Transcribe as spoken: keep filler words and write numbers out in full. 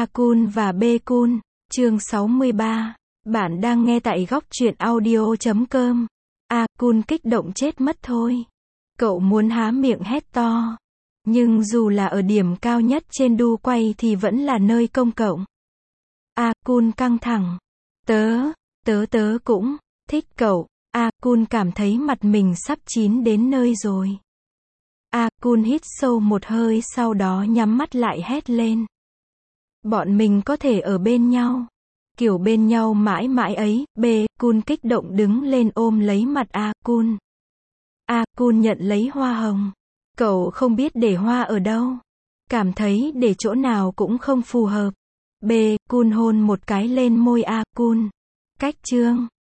A Kun và B Kun, chương sáu mươi ba. Bạn đang nghe tại góc truyện audio chấm com. A Kun kích động chết mất thôi. Cậu muốn há miệng hét to. Nhưng dù là ở điểm cao nhất trên đu quay thì vẫn là nơi công cộng. A Kun căng thẳng. Tớ, tớ tớ cũng thích cậu. A Kun cảm thấy mặt mình sắp chín đến nơi rồi. A Kun hít sâu một hơi, sau đó nhắm mắt lại hét lên. Bọn mình có thể ở bên nhau. Kiểu bên nhau mãi mãi ấy. B Kun kích động đứng lên ôm lấy mặt A Kun. A Kun nhận lấy hoa hồng. Cậu không biết để hoa ở đâu. Cảm thấy để chỗ nào cũng không phù hợp. B Kun hôn một cái lên môi A Kun. Cách chương